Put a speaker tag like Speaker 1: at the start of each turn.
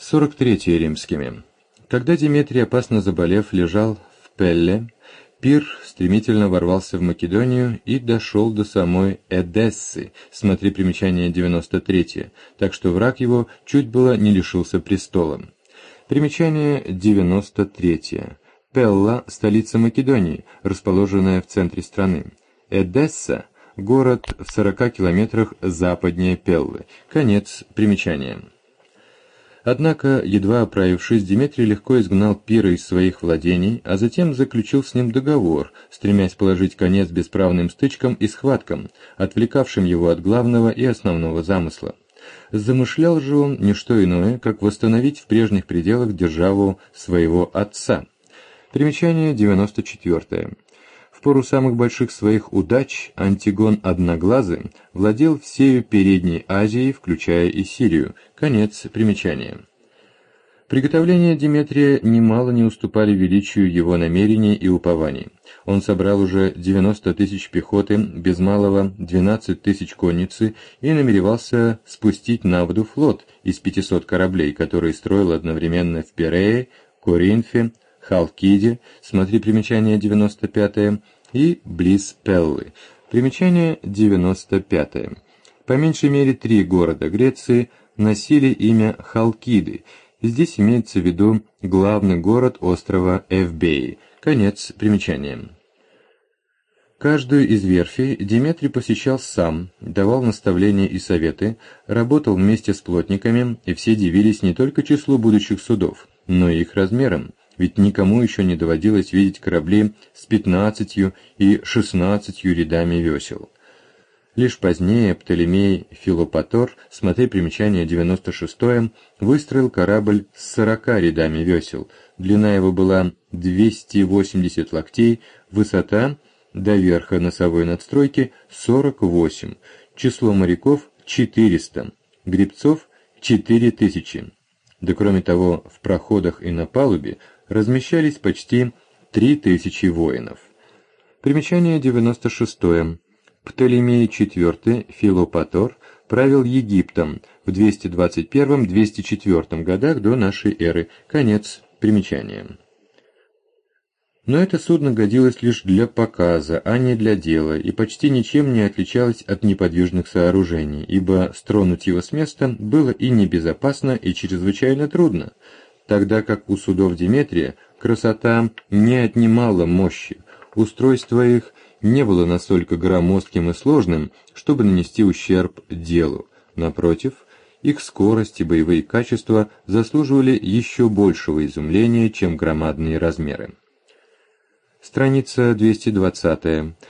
Speaker 1: 43 римскими. Когда Деметрий, опасно заболев, лежал в Пелле, Пир стремительно ворвался в Македонию и дошел до самой Эдессы, смотри примечание 93, так что враг его чуть было не лишился престола. Примечание 93. Пелла – столица Македонии, расположенная в центре страны. Эдесса – город в 40 километрах западнее Пеллы. Конец примечания. Однако, едва оправившись, Деметрий легко изгнал Пира из своих владений, а затем заключил с ним договор, стремясь положить конец бесправным стычкам и схваткам, отвлекавшим его от главного и основного замысла. Замышлял же он не что иное, как восстановить в прежних пределах державу своего отца. Примечание 94. В пору самых больших своих удач Антигон Одноглазый владел всею Передней Азией, включая и Сирию. Конец примечания. Приготовления Деметрия немало не уступали величию его намерений и упований. Он собрал уже 90 тысяч пехоты, без малого 12 тысяч конницы, и намеревался спустить на воду флот из 500 кораблей, который строил одновременно в Пирее, Коринфе, Халкиде, смотри примечание 95, и близ Пеллы. Примечание 95. По меньшей мере 3 города Греции носили имя Халкиды. Здесь имеется в виду главный город острова Эвбеи. Конец примечания. Каждую из верфей Деметрий посещал сам, давал наставления и советы, работал вместе с плотниками, и все дивились не только числу будущих судов, но и их размерам. Ведь никому еще не доводилось видеть корабли с 15 и 16 рядами весел. Лишь позднее Птолемей Филопатор, смотри примечание 96, выстроил корабль с 40 рядами весел. Длина его была 280 локтей, высота до верха носовой надстройки 48, число моряков 400, гребцов 4000. Да кроме того, в проходах и на палубе размещались почти 3000 воинов. Примечание 96. Птолемей IV Филопатор правил Египтом в 221-204 годах до нашей эры. Конец примечания. Но это судно годилось лишь для показа, а не для дела, и почти ничем не отличалось от неподвижных сооружений, ибо стронуть его с места было и небезопасно, и чрезвычайно трудно, тогда как у судов Деметрия красота не отнимала мощи, устройство их не было настолько громоздким и сложным, чтобы нанести ущерб делу. Напротив, их скорость и боевые качества заслуживали еще большего изумления, чем громадные размеры. Страница 220.